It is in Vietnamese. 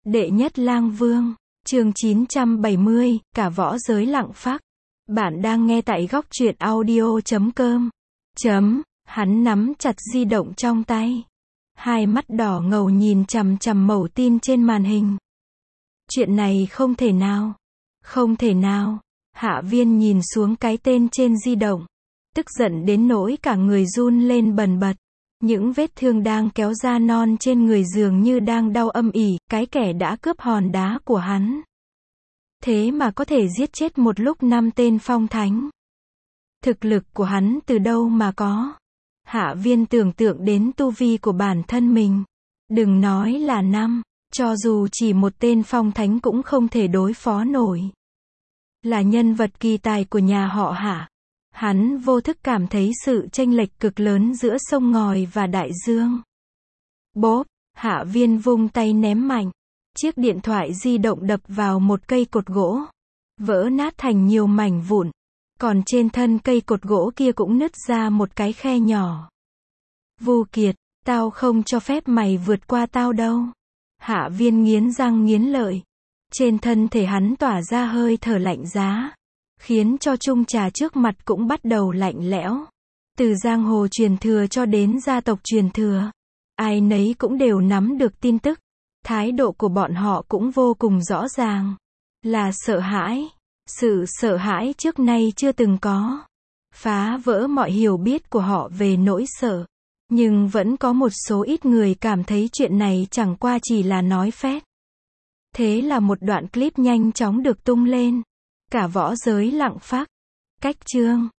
Đệ nhất lang vương, chương 970, cả võ giới lặng phác. Bạn đang nghe tại góc truyện audio.com. Hắn nắm chặt di động trong tay. Hai mắt đỏ ngầu nhìn chằm chằm mẩu tin trên màn hình. Chuyện này không thể nào. Không thể nào. Hạ Viên nhìn xuống cái tên trên di động. Tức giận đến nỗi cả người run lên bần bật. Những vết thương đang kéo ra non trên người dường như đang đau âm ỉ, cái kẻ đã cướp hòn đá của hắn. Thế mà có thể giết chết một lúc 5 tên phong thánh. Thực lực của hắn từ đâu mà có? Hạ Viên tưởng tượng đến tu vi của bản thân mình. Đừng nói là 5, cho dù chỉ một tên phong thánh cũng không thể đối phó nổi. Là nhân vật kỳ tài của nhà họ Hạ. Hắn vô thức cảm thấy sự chênh lệch cực lớn giữa sông ngòi và đại dương. Bốp, Hạ Viên vung tay ném mạnh. Chiếc điện thoại di động đập vào một cây cột gỗ. Vỡ nát thành nhiều mảnh vụn. Còn trên thân cây cột gỗ kia cũng nứt ra một cái khe nhỏ. Vu Kiệt, tao không cho phép mày vượt qua tao đâu. Hạ Viên nghiến răng nghiến lợi. Trên thân thể hắn tỏa ra hơi thở lạnh giá. Khiến cho chung trà trước mặt cũng bắt đầu lạnh lẽo. Từ giang hồ truyền thừa cho đến gia tộc truyền thừa. Ai nấy cũng đều nắm được tin tức. Thái độ của bọn họ cũng vô cùng rõ ràng. Là sợ hãi. Sự sợ hãi trước nay chưa từng có. Phá vỡ mọi hiểu biết của họ về nỗi sợ. Nhưng vẫn có một số ít người cảm thấy chuyện này chẳng qua chỉ là nói phét. Thế là một đoạn clip nhanh chóng được tung lên. Cả võ giới lặng phác. Cách chương